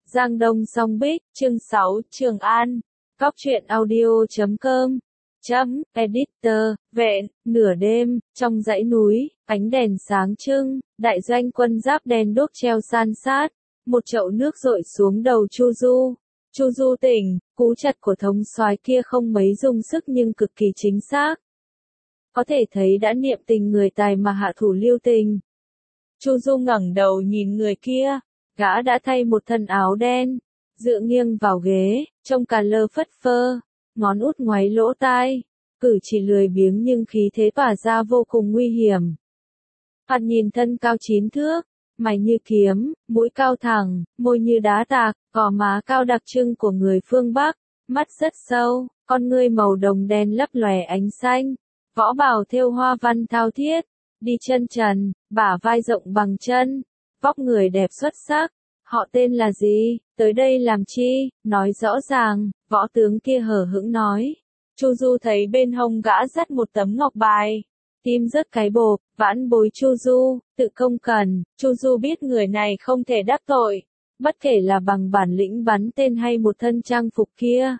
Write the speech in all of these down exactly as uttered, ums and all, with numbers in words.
Giang Đông Song Bích, chương sáu, Trường An. Cóc truyện audio chấm com. Chấm, editor, vẹn, nửa đêm, trong dãy núi, ánh đèn sáng trưng, đại doanh quân giáp đèn đuốc treo san sát, một chậu nước dội xuống đầu Chu Du. Chu Du tỉnh, cú chặt của thống soái kia không mấy dùng sức nhưng cực kỳ chính xác. Có thể thấy đã niệm tình người tài mà hạ thủ lưu tình. Chu Du ngẩng đầu nhìn người kia, gã đã thay một thân áo đen, dựa nghiêng vào ghế, trông cà lơ phất phơ, ngón út ngoáy lỗ tai, cử chỉ lười biếng nhưng khí thế tỏa ra vô cùng nguy hiểm. Thoạt nhìn thân cao chín thước, mày như kiếm, mũi cao thẳng, môi như đá tạc, gò má cao đặc trưng của người phương Bắc, mắt rất sâu, con ngươi màu đồng đen lấp lòe ánh xanh, võ bào thêu hoa văn thao thiết, đi chân trần, bả vai rộng bằng chân, vóc người đẹp xuất sắc. Họ tên là gì, tới đây làm chi, nói rõ ràng, võ tướng kia hờ hững nói. Chu Du thấy bên hông gã dắt một tấm ngọc bài, tim rớt cái bộp, vãn bối Chu Du, tự công cần. Chu Du biết người này không thể đắc tội, bất kể là bằng bản lĩnh bắn tên hay một thân trang phục kia.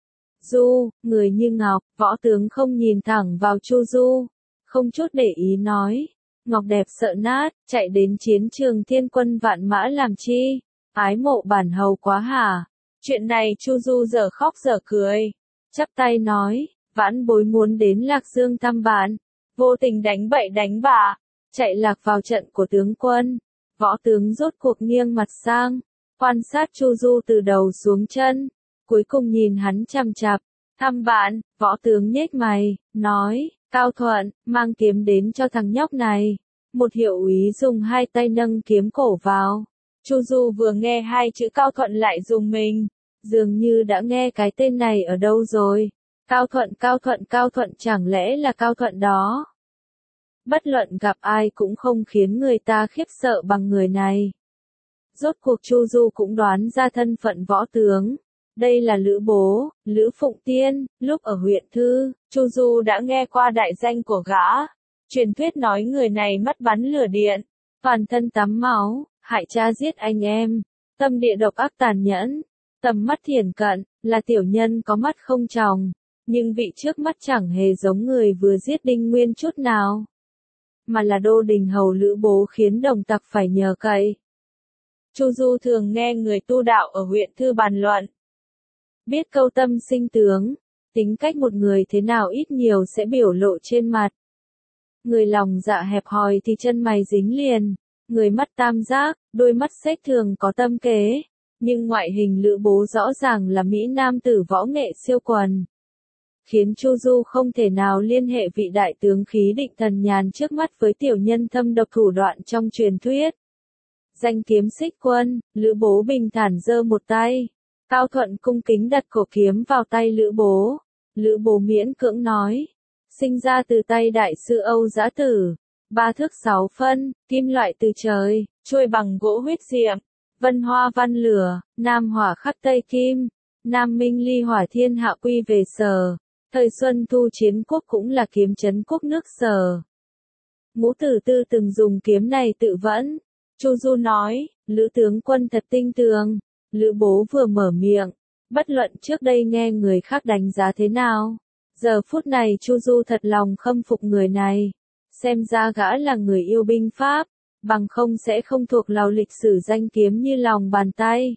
Du, người như ngọc, võ tướng không nhìn thẳng vào Chu Du, không chút để ý nói. Ngọc đẹp sợ nát, chạy đến chiến trường thiên quân vạn mã làm chi, ái mộ bản hầu quá hả? Chuyện này Chu Du dở khóc dở cười, chắp tay nói, vãn bối muốn đến Lạc Dương thăm bạn, vô tình đánh bậy đánh bạ, chạy lạc vào trận của tướng quân. Võ tướng rốt cuộc nghiêng mặt sang, quan sát Chu Du từ đầu xuống chân, cuối cùng nhìn hắn chằm chằm, thăm bạn, võ tướng nhếch mày, nói. Cao Thuận, mang kiếm đến cho thằng nhóc này. Một hiệu úy dùng hai tay nâng kiếm cổ vào. Chu Du vừa nghe hai chữ Cao Thuận lại dùng mình. Dường như đã nghe cái tên này ở đâu rồi. Cao Thuận, Cao Thuận, Cao Thuận chẳng lẽ là Cao Thuận đó. Bất luận gặp ai cũng không khiến người ta khiếp sợ bằng người này. Rốt cuộc Chu Du cũng đoán ra thân phận võ tướng. Đây là Lữ Bố, Lữ Phụng Tiên, lúc ở huyện Thư, Chu Du đã nghe qua đại danh của gã. Truyền thuyết nói người này mắt bắn lửa điện, toàn thân tắm máu, hại cha giết anh em, tâm địa độc ác tàn nhẫn, tầm mắt thiển cận, là tiểu nhân có mắt không tròng, nhưng vị trước mắt chẳng hề giống người vừa giết Đinh Nguyên chút nào, mà là Đô Đình Hầu Lữ Bố khiến đồng tặc phải nhờ cậy. Chu Du thường nghe người tu đạo ở huyện Thư bàn luận. Biết câu tâm sinh tướng, tính cách một người thế nào ít nhiều sẽ biểu lộ trên mặt. Người lòng dạ hẹp hòi thì chân mày dính liền, người mắt tam giác, đôi mắt xếch thường có tâm kế, nhưng ngoại hình Lữ Bố rõ ràng là mỹ nam tử võ nghệ siêu quần. Khiến Chu Du không thể nào liên hệ vị đại tướng khí định thần nhàn trước mắt với tiểu nhân thâm độc thủ đoạn trong truyền thuyết. Danh kiếm xích quân, Lữ Bố bình thản giơ một tay. Cao Thuận cung kính đặt cổ kiếm vào tay Lữ Bố. Lữ Bố miễn cưỡng nói. Sinh ra từ tay đại sư Âu Dã Tử. Ba thước sáu phân, kim loại từ trời, chuôi bằng gỗ huyết diệm. Vân hoa văn lửa, nam hỏa khắc tây kim. Nam minh ly hỏa thiên hạ quy về Sở. Thời Xuân Thu chiến quốc cũng là kiếm trấn quốc nước Sở. Ngũ Tử Tư từng dùng kiếm này tự vẫn. Chu Du nói, Lữ tướng quân thật tinh tường. Lữ Bố vừa mở miệng, bất luận trước đây nghe người khác đánh giá thế nào. Giờ phút này Chu Du thật lòng khâm phục người này. Xem ra gã là người yêu binh pháp, bằng không sẽ không thuộc lào lịch sử danh kiếm như lòng bàn tay.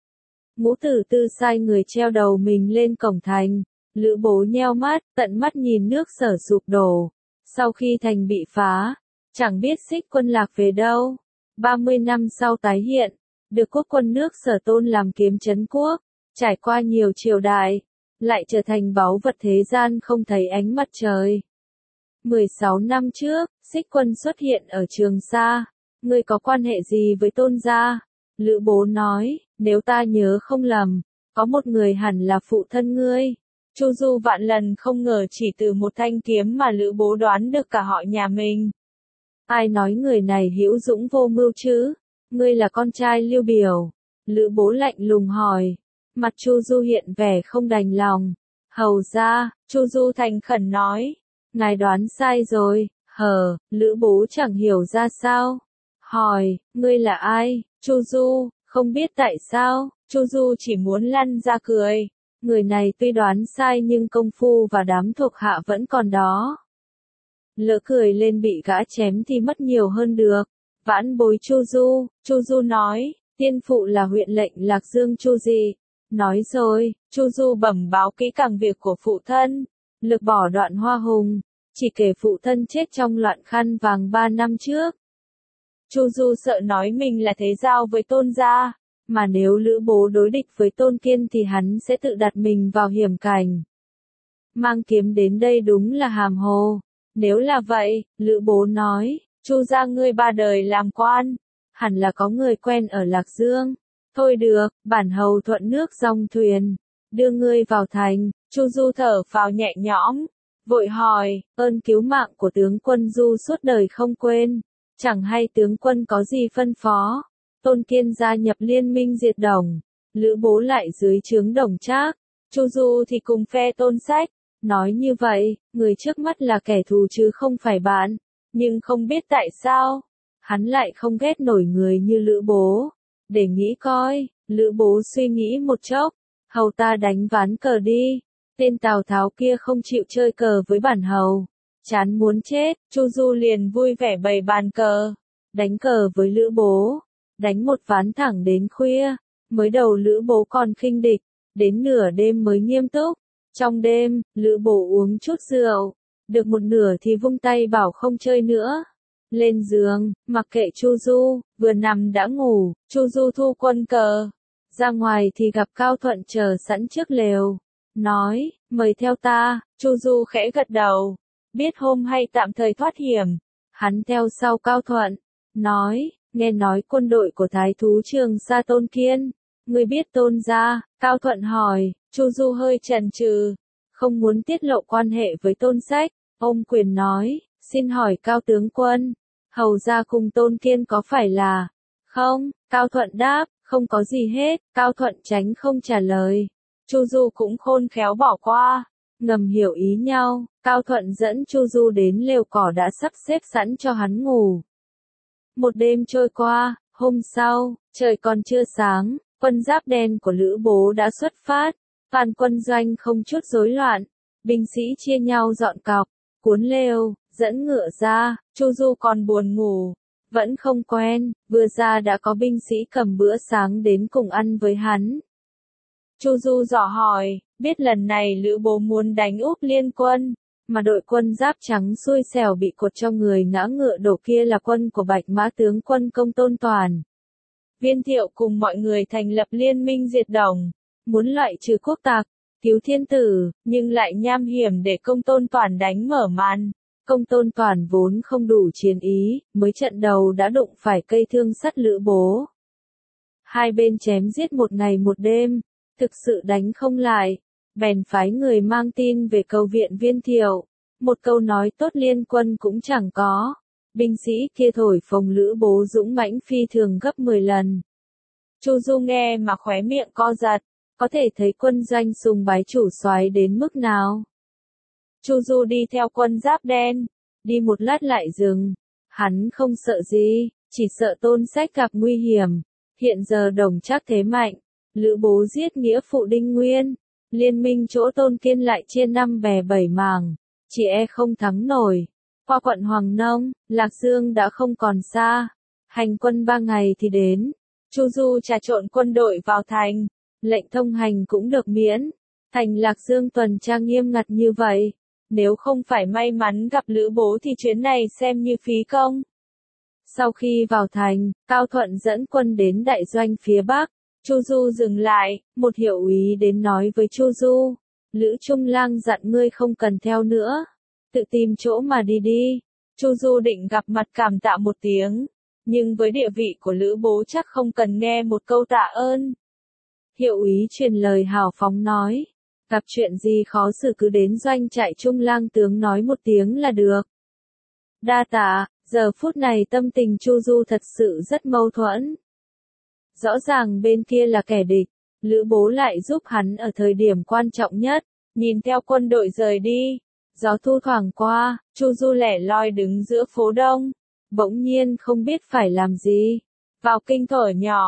Ngũ Tử Tư sai người treo đầu mình lên cổng thành. Lữ Bố nheo mắt, tận mắt nhìn nước Sở sụp đổ. Sau khi thành bị phá, chẳng biết xích quân lạc về đâu. ba mươi năm sau tái hiện. Được quốc quân nước Sở tôn làm kiếm trấn quốc, trải qua nhiều triều đại, lại trở thành báu vật thế gian không thấy ánh mặt trời. mười sáu năm trước, xích quân xuất hiện ở Trường Sa. Ngươi có quan hệ gì với tôn gia? Lữ Bố nói, nếu ta nhớ không lầm, có một người hẳn là phụ thân ngươi. Chu Du vạn lần không ngờ chỉ từ một thanh kiếm mà Lữ Bố đoán được cả họ nhà mình. Ai nói người này hữu dũng vô mưu chứ? Ngươi là con trai Lưu Biểu. Lữ Bố lạnh lùng hỏi. Mặt Chu Du hiện vẻ không đành lòng. Hầu ra, Chu Du thành khẩn nói. Ngài đoán sai rồi. Hờ, Lữ Bố chẳng hiểu ra sao. Hỏi, ngươi là ai? Chu Du, Không biết tại sao, Chu Du chỉ muốn lăn ra cười. Người này tuy đoán sai nhưng công phu và đám thuộc hạ vẫn còn đó. Lỡ cười lên bị gã chém thì mất nhiều hơn được. Vãn bối Chu Du, Chu Du nói, tiên phụ là huyện lệnh Lạc Dương Chu gì. Nói rồi, Chu Du bẩm báo kỹ càng việc của phụ thân, lược bỏ đoạn Hoa Hùng, chỉ kể phụ thân chết trong loạn khăn vàng ba năm trước. Chu Du sợ nói mình là thế giao với Tôn gia, mà nếu Lữ Bố đối địch với Tôn Kiên thì hắn sẽ tự đặt mình vào hiểm cảnh. Mang kiếm đến đây đúng là hàm hồ. Nếu là vậy, Lữ Bố nói, Chu gia ngươi ba đời làm quan, hẳn là có người quen ở Lạc Dương. Thôi được, bản hầu thuận nước dòng thuyền, đưa ngươi vào thành. Chu Du thở phào nhẹ nhõm, vội hỏi, ơn cứu mạng của tướng quân Du suốt đời không quên, chẳng hay tướng quân có gì phân phó. Tôn Kiên gia nhập liên minh diệt Đồng, Lữ Bố lại dưới trướng Đồng Trác, Chu Du thì cùng phe Tôn Sách. Nói như vậy, người trước mắt là kẻ thù chứ không phải bạn, nhưng không biết tại sao, hắn lại không ghét nổi người như Lữ Bố. Để nghĩ coi, Lữ Bố suy nghĩ một chốc, hầu ta đánh ván cờ đi. Tên Tào Tháo kia không chịu chơi cờ với bản hầu, chán muốn chết. Chu Du liền vui vẻ bày bàn cờ, đánh cờ với Lữ Bố, đánh một ván thẳng đến khuya. Mới đầu Lữ Bố còn khinh địch, đến nửa đêm mới nghiêm túc. Trong đêm, Lữ Bố uống chút rượu, được một nửa thì vung tay bảo không chơi nữa. Lên giường, mặc kệ Chu Du, vừa nằm đã ngủ. Chu Du thu quân cờ, ra ngoài thì gặp Cao Thuận chờ sẵn trước lều, nói, mời theo ta. Chu Du khẽ gật đầu, biết hôm hay tạm thời thoát hiểm. Hắn theo sau Cao Thuận, nói, nghe nói quân đội của Thái thú Trường Sa Tôn Kiên, ngươi biết Tôn gia? Cao Thuận hỏi. Chu Du hơi chần chừ, không muốn tiết lộ quan hệ với Tôn Sách. Ôm quyền nói, xin hỏi Cao tướng quân, hầu gia cùng Tôn Kiên có phải là? Không, Cao Thuận đáp, không có gì hết. Cao Thuận tránh không trả lời. Chu Du cũng khôn khéo bỏ qua, ngầm hiểu ý nhau. Cao Thuận dẫn Chu Du đến lều cỏ đã sắp xếp sẵn cho hắn ngủ. Một đêm trôi qua, hôm sau, trời còn chưa sáng, quân giáp đen của Lữ Bố đã xuất phát. Toàn quân doanh không chút rối loạn, binh sĩ chia nhau dọn cọc, cuốn lều, dẫn ngựa ra. Chu Du còn buồn ngủ, vẫn không quen, vừa ra đã có binh sĩ cầm bữa sáng đến cùng ăn với hắn. Chu Du dò hỏi, biết lần này Lữ Bố muốn đánh úp liên quân, mà đội quân giáp trắng xui xẻo bị cột cho người ngã ngựa đổ kia là quân của Bạch Mã tướng quân Công Tôn Toàn. Viên Thiệu cùng mọi người thành lập liên minh diệt Đồng, muốn loại trừ quốc tặc, cứu thiên tử, nhưng lại nham hiểm để Công Tôn Toàn đánh mở màn. Công Tôn Toàn vốn không đủ chiến ý, mới trận đầu đã đụng phải cây thương sắt Lữ Bố. Hai bên chém giết một ngày một đêm, thực sự đánh không lại, bèn phái người mang tin về cầu viện Viên Thiệu. Một câu nói tốt liên quân cũng chẳng có. Binh sĩ kia thổi phồng Lữ Bố dũng mãnh phi thường gấp mười lần. Chu Du nghe mà khóe miệng co giật, có thể thấy quân doanh sùng bái chủ soái đến mức nào. Chu Du đi theo quân giáp đen, đi một lát lại dừng. Hắn không sợ gì, chỉ sợ Tôn Sách gặp nguy hiểm. Hiện giờ Đồng Trác thế mạnh, Lữ Bố giết nghĩa phụ Đinh Nguyên, liên minh chỗ Tôn Kiên lại chia năm bè bảy mảng, chỉ e không thắng nổi. Qua quận Hoàng Nông, Lạc Dương đã không còn xa, hành quân ba ngày thì đến. Chu Du trà trộn quân đội vào thành, lệnh thông hành cũng được miễn. Thành Lạc Dương tuần tra nghiêm ngặt như vậy, nếu không phải may mắn gặp Lữ Bố thì chuyến này xem như phí công. Sau khi vào thành, Cao Thuận dẫn quân đến đại doanh phía Bắc. Chu Du dừng lại, một hiệu úy đến nói với Chu Du, Lữ Trung Lang dặn ngươi không cần theo nữa, tự tìm chỗ mà đi đi. Chu Du định gặp mặt cảm tạ một tiếng, nhưng với địa vị của Lữ Bố chắc không cần nghe một câu tạ ơn. Hiệu úy truyền lời hào phóng nói, gặp chuyện gì khó xử cứ đến doanh trại Trung Lang tướng nói một tiếng là được. Đa tạ. Giờ phút này tâm tình Chu Du thật sự rất mâu thuẫn. Rõ ràng bên kia là kẻ địch, Lữ Bố lại giúp hắn ở thời điểm quan trọng nhất. Nhìn theo quân đội rời đi, gió thu thoảng qua, Chu Du lẻ loi đứng giữa phố đông, bỗng nhiên không biết phải làm gì. Vào kinh thở nhỏ,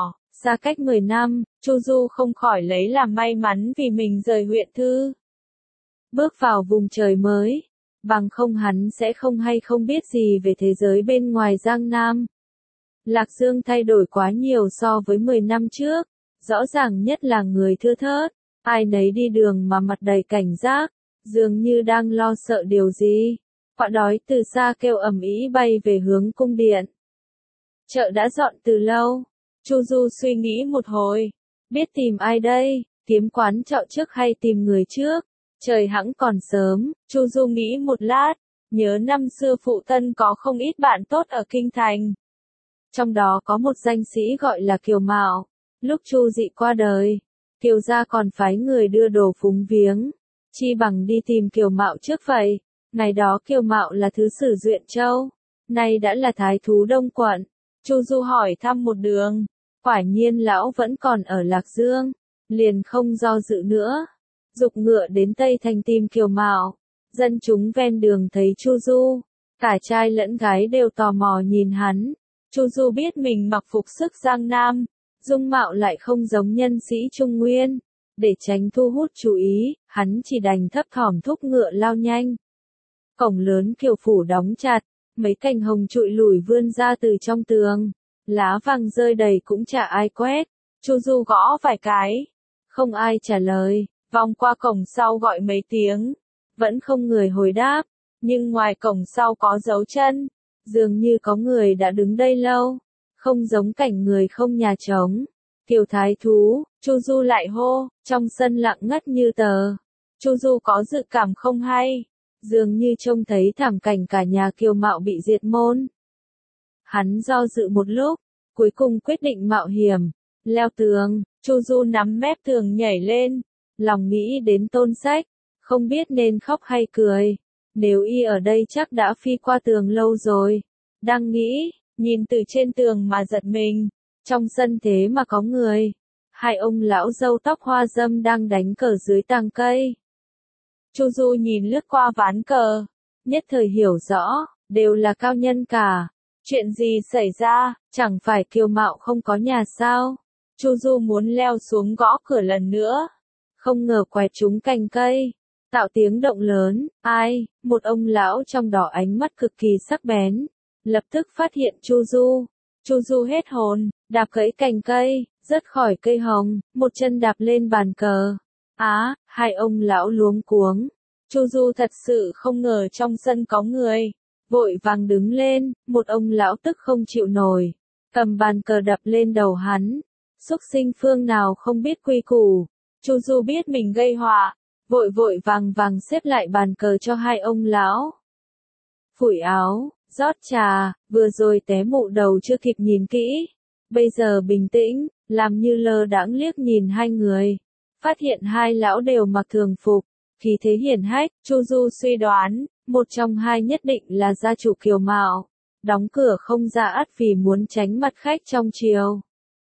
Xa cách mười năm, Chu Du không khỏi lấy làm may mắn vì mình rời huyện Thư. Bước vào vùng trời mới, bằng không hắn sẽ không hay không biết gì về thế giới bên ngoài Giang Nam. Lạc Dương thay đổi quá nhiều so với mười năm trước, rõ ràng nhất là người thưa thớt, ai nấy đi đường mà mặt đầy cảnh giác, dường như đang lo sợ điều gì. Quạ đói từ xa kêu ầm ĩ bay về hướng cung điện. Chợ đã dọn từ lâu. Chu Du suy nghĩ một hồi, biết tìm ai đây, kiếm quán trọ trước hay tìm người trước. Trời hẵng còn sớm, Chu Du nghĩ một lát, nhớ năm xưa phụ thân có không ít bạn tốt ở kinh thành. Trong đó có một danh sĩ gọi là Kiều Mạo, lúc Chu Dị qua đời, Kiều gia còn phái người đưa đồ phúng viếng, chi bằng đi tìm Kiều Mạo trước vậy. Ngày đó Kiều Mạo là thứ sử Duyện Châu, nay đã là thái thú Đông quận. Chu Du hỏi thăm một đường, quả nhiên lão vẫn còn ở Lạc Dương, liền không do dự nữa, giục ngựa đến Tây Thành tìm Kiều Mạo. Dân chúng ven đường thấy Chu Du, cả trai lẫn gái đều tò mò nhìn hắn. Chu Du biết mình mặc phục sức Giang Nam, dung mạo lại không giống nhân sĩ Trung Nguyên, để tránh thu hút chú ý, hắn chỉ đành thấp thỏm thúc ngựa lao nhanh. Cổng lớn Kiều phủ đóng chặt, mấy cành hồng trụi lủi vươn ra từ trong tường, lá vàng rơi đầy cũng chả ai quét. Chu Du gõ vài cái, không ai trả lời, vòng qua cổng sau gọi mấy tiếng, vẫn không người hồi đáp, nhưng ngoài cổng sau có dấu chân, dường như có người đã đứng đây lâu, không giống cảnh người không nhà trống. Kiều thái thú, Chu Du lại hô, trong sân lặng ngắt như tờ. Chu Du có dự cảm không hay, dường như trông thấy thảm cảnh cả nhà Kiều Mạo bị diệt môn. Hắn do dự một lúc, cuối cùng quyết định mạo hiểm, leo tường. Chu Du nắm mép tường nhảy lên, lòng nghĩ đến Tôn Sách, không biết nên khóc hay cười. Nếu y ở đây chắc đã phi qua tường lâu rồi. Đang nghĩ, nhìn từ trên tường mà giật mình, trong sân thế mà có người. Hai ông lão râu tóc hoa râm đang đánh cờ dưới tàng cây. Chu Du nhìn lướt qua ván cờ, nhất thời hiểu rõ, đều là cao nhân cả. Chuyện gì xảy ra, chẳng phải Kiều Mạo không có nhà sao? Chu Du muốn leo xuống gõ cửa lần nữa, không ngờ quẹt trúng cành cây, tạo tiếng động lớn. Ai? Một ông lão trong đó ánh mắt cực kỳ sắc bén, lập tức phát hiện Chu Du. Chu Du hết hồn, đạp gãy cành cây, rớt khỏi cây hồng, một chân đạp lên bàn cờ. Á, hai ông lão luống cuống. Chu Du thật sự không ngờ trong sân có người, vội vàng đứng lên, một ông lão tức không chịu nổi, cầm bàn cờ đập lên đầu hắn. Xúc sinh phương nào không biết quy củ. Chu Du biết mình gây họa, vội vội vàng vàng xếp lại bàn cờ cho hai ông lão. Phủi áo, rót trà, vừa rồi té mụ đầu chưa kịp nhìn kỹ, bây giờ bình tĩnh, làm như lơ đãng liếc nhìn hai người, phát hiện hai lão đều mặc thường phục, khí thế hiển hách. Chu Du suy đoán, một trong hai nhất định là gia chủ Kiều Mạo, đóng cửa không ra ắt vì muốn tránh mặt khách trong triều.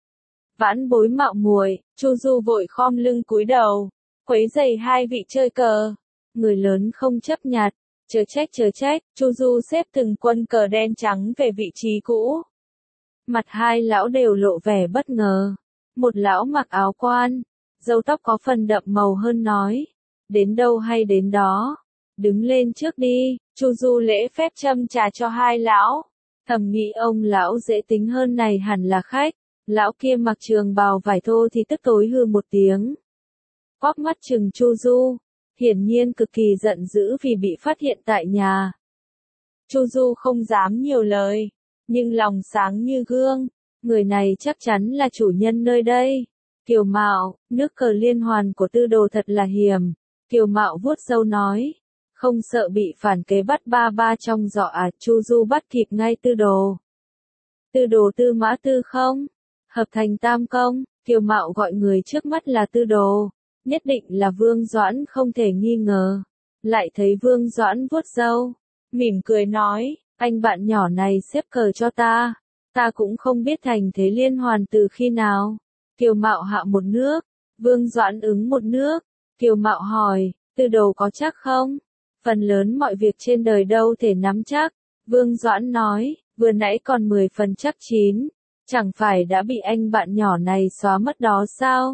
Vãn bối mạo muội. Chu Du vội khom lưng cúi đầu, quấy rầy hai vị chơi cờ. Người lớn không chấp nhặt, chớ trách chớ trách. Chu Du xếp từng quân cờ đen trắng về vị trí cũ. Mặt hai lão đều lộ vẻ bất ngờ. Một lão mặc áo quan, râu tóc có phần đậm màu hơn nói, đến đâu hay đến đó, đứng lên trước đi. Chu Du lễ phép châm trà cho hai lão, thầm nghĩ ông lão dễ tính hơn này hẳn là khách. Lão kia mặc trường bào vải thô thì tức tối hư một tiếng, quắc mắt chừng Chu Du, hiển nhiên cực kỳ giận dữ vì bị phát hiện tại nhà. Chu Du không dám nhiều lời, nhưng lòng sáng như gương, người này chắc chắn là chủ nhân nơi đây. Kiều Mạo, nước cờ liên hoàn của Tư Đồ thật là hiểm. Kiều Mạo vuốt râu nói, không sợ bị phản kế bắt ba ba trong giỏ à? Chu Du bắt kịp ngay Tư Đồ. Tư Đồ Tư Mã Tư không? Hợp thành tam công. Kiều Mạo gọi người trước mắt là Tư Đồ, nhất định là Vương Doãn không thể nghi ngờ. Lại thấy Vương Doãn vuốt râu, mỉm cười nói, anh bạn nhỏ này xếp cờ cho ta, ta cũng không biết thành thế liên hoàn từ khi nào. Kiều Mạo hạ một nước, Vương Doãn ứng một nước. Kiều Mạo hỏi, Tư Đồ có chắc không? Phần lớn mọi việc trên đời đâu thể nắm chắc. Vương Doãn nói, vừa nãy còn mười phần chắc chín. Chẳng phải đã bị anh bạn nhỏ này xóa mất đó sao?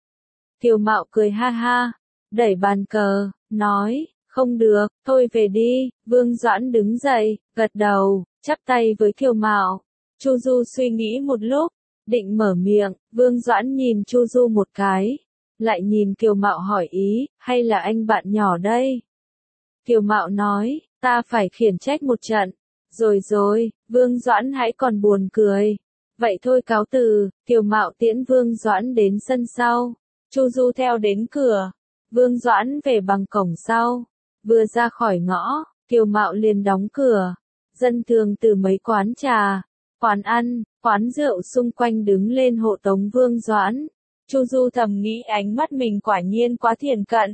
Kiều Mạo cười ha ha, đẩy bàn cờ, nói, không được, thôi về đi. Vương Doãn đứng dậy, gật đầu, chắp tay với Kiều Mạo. Chu Du suy nghĩ một lúc, định mở miệng. Vương Doãn nhìn Chu Du một cái, lại nhìn Kiều Mạo hỏi ý, hay là anh bạn nhỏ đây? Kiều Mạo nói, ta phải khiển trách một trận. Rồi rồi, Vương Doãn hãy còn buồn cười. Vậy thôi cáo từ. Kiều Mạo tiễn Vương Doãn đến sân sau. Chu Du theo đến cửa. Vương Doãn về bằng cổng sau. Vừa ra khỏi ngõ, Kiều Mạo liền đóng cửa. Dân thường từ mấy quán trà, quán ăn, quán rượu xung quanh đứng lên hộ tống Vương Doãn. Chu Du thầm nghĩ ánh mắt mình quả nhiên quá thiển cận.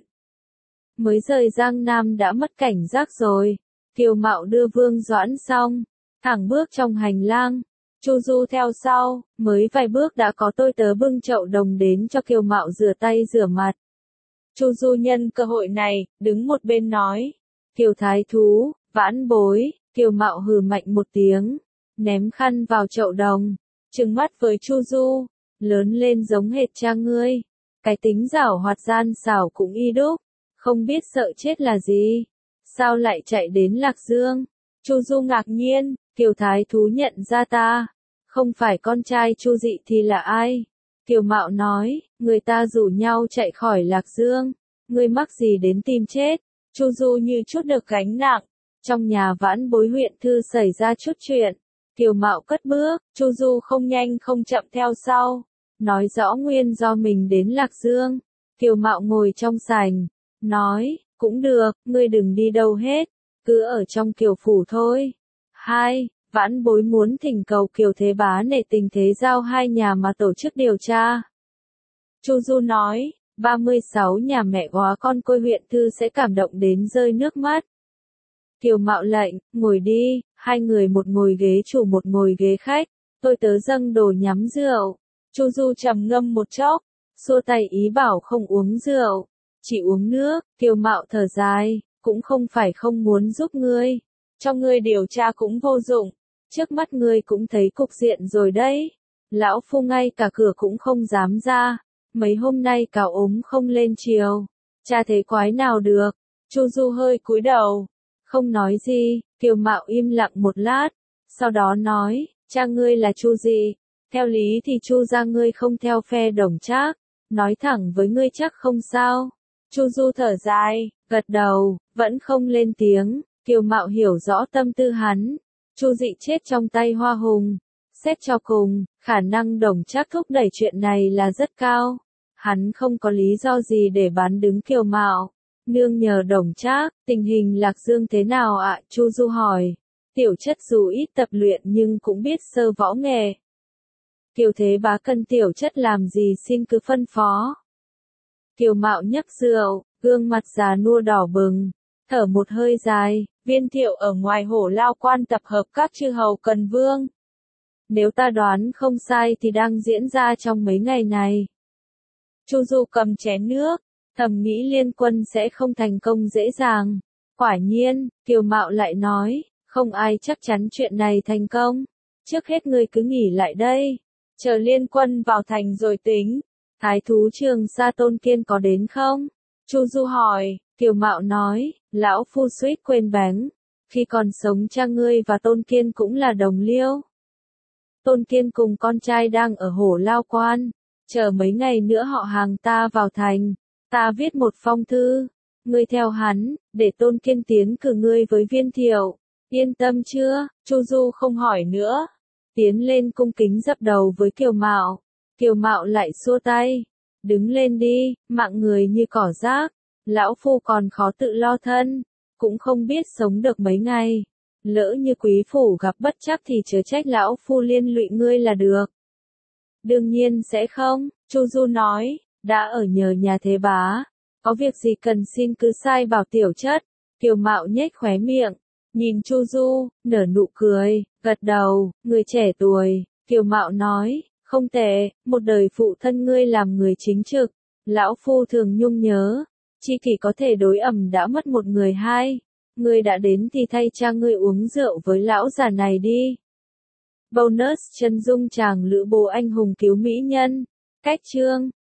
Mới rời Giang Nam đã mất cảnh giác rồi. Kiều Mạo đưa Vương Doãn xong, thẳng bước trong hành lang. Chu Du theo sau, mới vài bước đã có tôi tớ bưng chậu đồng đến cho Kiều Mạo rửa tay rửa mặt. Chu Du nhân cơ hội này, đứng một bên nói, Kiều thái thú, vãn bối. Kiều Mạo hừ mạnh một tiếng, ném khăn vào chậu đồng, trừng mắt với Chu Du, lớn lên giống hệt cha ngươi. Cái tính giảo hoạt gian xảo cũng y đúc, không biết sợ chết là gì. Sao lại chạy đến Lạc Dương? Chu Du ngạc nhiên, Kiều thái thú nhận ra ta. Không phải con trai Chu Dị thì là ai? Kiều Mạo nói, người ta rủ nhau chạy khỏi Lạc Dương. Ngươi mắc gì đến tìm chết? Chu Du như chút được gánh nặng. Trong nhà vãn bối huyện thư xảy ra chút chuyện. Kiều Mạo cất bước, Chu Du không nhanh không chậm theo sau. Nói rõ nguyên do mình đến Lạc Dương. Kiều Mạo ngồi trong sảnh, nói, cũng được, ngươi đừng đi đâu hết. Cứ ở trong Kiều phủ thôi. Hai, vãn bối muốn thỉnh cầu Kiều Thế Bá nể tình thế giao hai nhà mà tổ chức điều tra. Chu Du nói, ba mươi sáu nhà mẹ góa con côi huyện thư sẽ cảm động đến rơi nước mắt. Kiều Mạo lệnh, ngồi đi. Hai người một ngồi ghế chủ một ngồi ghế khách. Tôi tớ dâng đồ nhắm rượu. Chu Du trầm ngâm một chốc, xua tay ý bảo không uống rượu, chỉ uống nước. Kiều Mạo thở dài, cũng không phải không muốn giúp ngươi, cho ngươi điều tra cũng vô dụng. Trước mắt ngươi cũng thấy cục diện rồi đấy. Lão phu ngay cả cửa cũng không dám ra. Mấy hôm nay cào ốm không lên chiều. Cha thế quái nào được. Chu Du hơi cúi đầu, không nói gì. Kiều Mạo im lặng một lát, sau đó nói, cha ngươi là Chu Dị. Theo lý thì Chu gia ngươi không theo phe Đồng Trác. Nói thẳng với ngươi chắc không sao. Chu Du thở dài, gật đầu, vẫn không lên tiếng. Kiều Mạo hiểu rõ tâm tư hắn. Chu Dị chết trong tay Hoa Hùng. Xét cho cùng, khả năng Đồng Trác thúc đẩy chuyện này là rất cao. Hắn không có lý do gì để bán đứng Kiều Mạo. Nương nhờ Đồng Trác, tình hình Lạc Dương thế nào ạ? Chu Du hỏi. Tiểu chất dù ít tập luyện nhưng cũng biết sơ võ nghề. Kiều Thế Bá cần tiểu chất làm gì xin cứ phân phó. Kiều Mạo nhấp rượu, gương mặt già nua đỏ bừng, thở một hơi dài. Viên Thiệu ở ngoài Hổ Lao Quan tập hợp các chư hầu cần vương. Nếu ta đoán không sai thì đang diễn ra trong mấy ngày này. Chu Du cầm chén nước, thầm nghĩ liên quân sẽ không thành công dễ dàng. Quả nhiên, Kiều Mạo lại nói, không ai chắc chắn chuyện này thành công. Trước hết ngươi cứ nghỉ lại đây, chờ liên quân vào thành rồi tính. Thái thú Trường Sa Tôn Kiên có đến không? Chu Du hỏi. Kiều Mạo nói, lão phu suýt quên bén. Khi còn sống cha ngươi và Tôn Kiên cũng là đồng liêu. Tôn Kiên cùng con trai đang ở Hổ Lao Quan. Chờ mấy ngày nữa họ hàng ta vào thành. Ta viết một phong thư. Ngươi theo hắn, để Tôn Kiên tiến cử ngươi với Viên Thiệu. Yên tâm chưa? Chu Du không hỏi nữa. Tiến lên cung kính dập đầu với Kiều Mạo. Kiều Mạo lại xua tay. Đứng lên đi, mạng người như cỏ rác. Lão phu còn khó tự lo thân. Cũng không biết sống được mấy ngày. Lỡ như quý phủ gặp bất trắc thì chớ trách lão phu liên lụy ngươi là được. Đương nhiên sẽ không, Chu Du nói, đã ở nhờ nhà Thế Bá. Có việc gì cần xin cứ sai bảo tiểu chất. Kiều Mạo nhếch khóe miệng, nhìn Chu Du, nở nụ cười, gật đầu. Người trẻ tuổi, Kiều Mạo nói, không tệ, một đời phụ thân ngươi làm người chính trực. Lão phu thường nhung nhớ, chi kỷ có thể đối ẩm đã mất một người hai. Ngươi đã đến thì thay cha ngươi uống rượu với lão già này đi. Bonus chân dung chàng lữ bố anh hùng cứu mỹ nhân. Cách chương